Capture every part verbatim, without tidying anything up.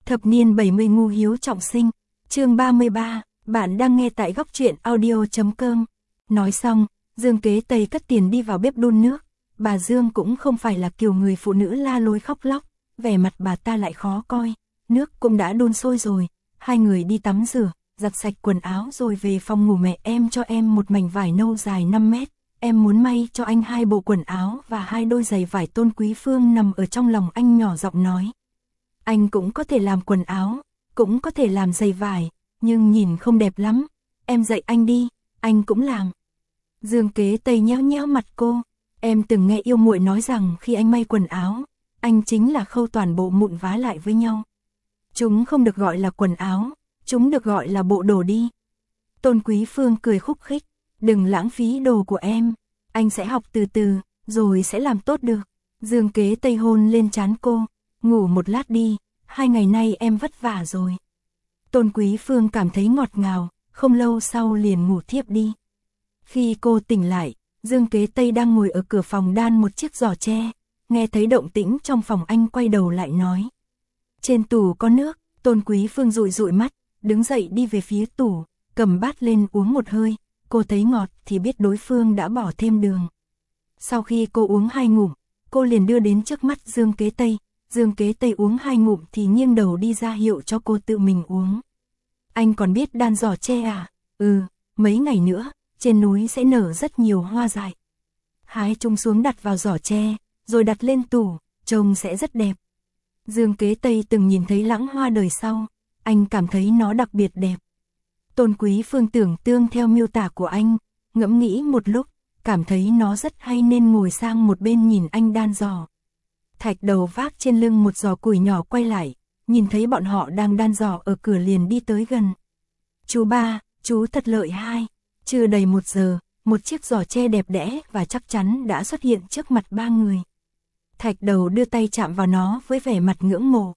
Thập niên bảy mươi ngu hiếu trọng sinh, chương ba mươi ba, bạn đang nghe tại góc truyện audio chấm com. Nói xong, Dương Kế Tây cất tiền đi vào bếp đun nước. Bà Dương cũng không phải là kiểu người phụ nữ la lối khóc lóc, vẻ mặt bà ta lại khó coi. Nước cũng đã đun sôi rồi, hai người đi tắm rửa, giặt sạch quần áo rồi về phòng ngủ. Mẹ em cho em một mảnh vải nâu dài năm mét, em muốn may cho anh hai bộ quần áo và hai đôi giày vải. Tôn Quý Phương nằm ở trong lòng anh nhỏ giọng nói. Anh cũng có thể làm quần áo, cũng có thể làm giày vải, nhưng nhìn không đẹp lắm, em dạy anh đi, anh cũng làm. Dương Kế Tây nhéo nhéo mặt cô, em từng nghe yêu muội nói rằng khi anh may quần áo, anh chính là khâu toàn bộ mụn vá lại với nhau. Chúng không được gọi là quần áo, chúng được gọi là bộ đồ đi. Tôn Quý Phương cười khúc khích, đừng lãng phí đồ của em, anh sẽ học từ từ, rồi sẽ làm tốt được. Dương Kế Tây hôn lên trán cô, ngủ một lát đi, hai ngày nay em vất vả rồi. Tôn Quý Phương cảm thấy ngọt ngào, không lâu sau liền ngủ thiếp đi. Khi cô tỉnh lại, Dương Kế Tây đang ngồi ở cửa phòng đan một chiếc giỏ tre, nghe thấy động tĩnh trong phòng anh quay đầu lại nói. Trên tủ có nước. Tôn Quý Phương dụi dụi mắt, đứng dậy đi về phía tủ, cầm bát lên uống một hơi, cô thấy ngọt thì biết đối phương đã bỏ thêm đường. Sau khi cô uống hai ngụm, cô liền đưa đến trước mắt Dương Kế Tây, Dương Kế Tây uống hai ngụm thì nghiêng đầu đi ra hiệu cho cô tự mình uống. Anh còn biết đan giỏ tre à? Ừ, mấy ngày nữa, trên núi sẽ nở rất nhiều hoa dại. Hái chúng xuống đặt vào giỏ tre, rồi đặt lên tủ, trông sẽ rất đẹp. Dương Kế Tây từng nhìn thấy lãng hoa đời sau, anh cảm thấy nó đặc biệt đẹp. Tôn Quý Phương tưởng tương theo miêu tả của anh, ngẫm nghĩ một lúc, cảm thấy nó rất hay nên ngồi sang một bên nhìn anh đan giỏ. Thạch Đầu vác trên lưng một giỏ củi nhỏ quay lại, nhìn thấy bọn họ đang đan giỏ ở cửa liền đi tới gần. Chú ba, chú thật lợi hai. Chưa đầy một giờ, một chiếc giỏ tre đẹp đẽ và chắc chắn đã xuất hiện trước mặt ba người. Thạch Đầu đưa tay chạm vào nó với vẻ mặt ngưỡng mộ.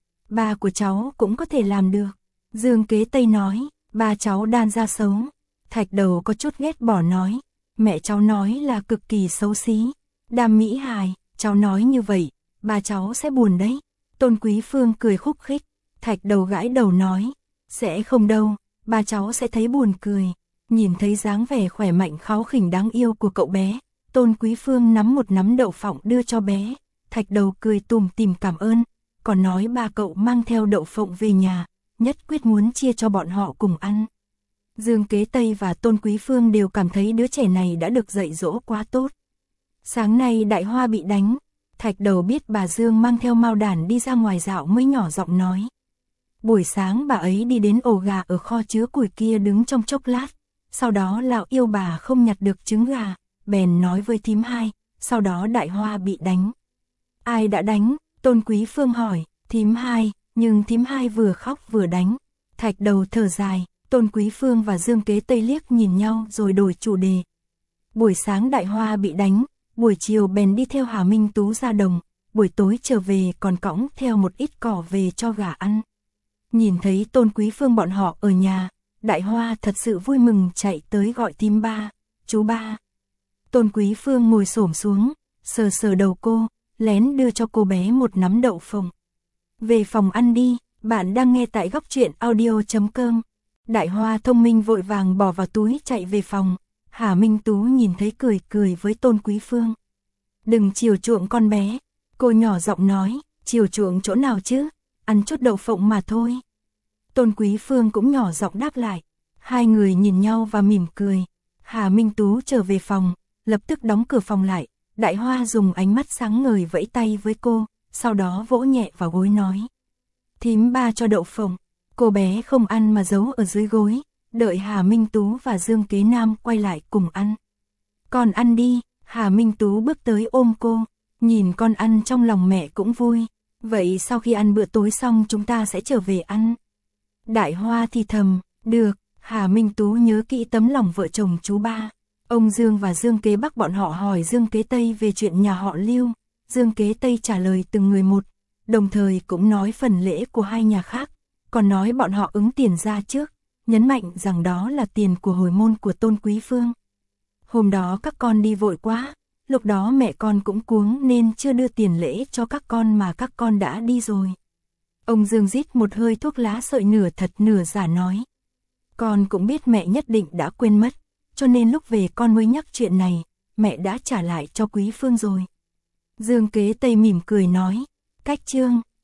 Ba của cháu cũng có thể làm được. Dương Kế Tây nói, ba cháu đan ra xấu. Thạch Đầu có chút ghét bỏ nói, mẹ cháu nói là cực kỳ xấu xí. Đam mỹ hài, cháu nói như vậy, ba cháu sẽ buồn đấy. Tôn Quý Phương cười khúc khích, Thạch Đầu gãi đầu nói, sẽ không đâu, ba cháu sẽ thấy buồn cười. Nhìn thấy dáng vẻ khỏe mạnh kháu khỉnh đáng yêu của cậu bé, Tôn Quý Phương nắm một nắm đậu phộng đưa cho bé. Thạch Đầu cười tủm tỉm cảm ơn, còn nói ba cậu mang theo đậu phộng về nhà, nhất quyết muốn chia cho bọn họ cùng ăn. Dương Kế Tây và Tôn Quý Phương đều cảm thấy đứa trẻ này đã được dạy dỗ quá tốt. Sáng nay Đại Hoa bị đánh, Thạch Đầu biết bà Dương mang theo Mao Đản đi ra ngoài dạo mới nhỏ giọng nói. Buổi sáng bà ấy đi đến ổ gà ở kho chứa củi kia đứng trong chốc lát, sau đó lão yêu bà không nhặt được trứng gà, bèn nói với thím hai, sau đó Đại Hoa bị đánh. Ai đã đánh? Tôn Quý Phương hỏi, thím hai, nhưng thím hai vừa khóc vừa đánh. Thạch Đầu thở dài, Tôn Quý Phương và Dương Kế Tây liếc nhìn nhau rồi đổi chủ đề. Buổi sáng Đại Hoa bị đánh, buổi chiều bèn đi theo Hà Minh Tú ra đồng, buổi tối trở về còn cõng theo một ít cỏ về cho gà ăn. Nhìn thấy Tôn Quý Phương bọn họ ở nhà, Đại Hoa thật sự vui mừng chạy tới gọi thím ba, chú ba. Tôn Quý Phương ngồi xổm xuống, sờ sờ đầu cô, lén đưa cho cô bé một nắm đậu phộng. Về phòng ăn đi, bạn đang nghe tại góc truyện audio chấm com. Đại Hoa thông minh vội vàng bỏ vào túi chạy về phòng. Hà Minh Tú nhìn thấy cười cười với Tôn Quý Phương. Đừng chiều chuộng con bé, cô nhỏ giọng nói, chiều chuộng chỗ nào chứ, ăn chút đậu phộng mà thôi. Tôn Quý Phương cũng nhỏ giọng đáp lại. Hai người nhìn nhau và mỉm cười. Hà Minh Tú trở về phòng, lập tức đóng cửa phòng lại. Đại Hoa dùng ánh mắt sáng ngời vẫy tay với cô, sau đó vỗ nhẹ vào gối nói. Thím ba cho đậu phộng. Cô bé không ăn mà giấu ở dưới gối, đợi Hà Minh Tú và Dương Kế Nam quay lại cùng ăn. Con ăn đi, Hà Minh Tú bước tới ôm cô, nhìn con ăn trong lòng mẹ cũng vui. Vậy sau khi ăn bữa tối xong chúng ta sẽ trở về ăn. Đại Hoa thì thầm, được. Hà Minh Tú nhớ kỹ tấm lòng vợ chồng chú ba. Ông Dương và Dương Kế Bắc bọn họ hỏi Dương Kế Tây về chuyện nhà họ Lưu. Dương Kế Tây trả lời từng người một, đồng thời cũng nói phần lễ của hai nhà khác, còn nói bọn họ ứng tiền ra trước, nhấn mạnh rằng đó là tiền của hồi môn của Tôn Quý Phương. Hôm đó các con đi vội quá, lúc đó mẹ con cũng cuống nên chưa đưa tiền lễ cho các con mà các con đã đi rồi. Ông Dương rít một hơi thuốc lá sợi nửa thật nửa giả nói. Con cũng biết mẹ nhất định đã quên mất, cho nên lúc về con mới nhắc chuyện này, mẹ đã trả lại cho Quý Phương rồi. Dương Kế Tây mỉm cười nói, cách Trương,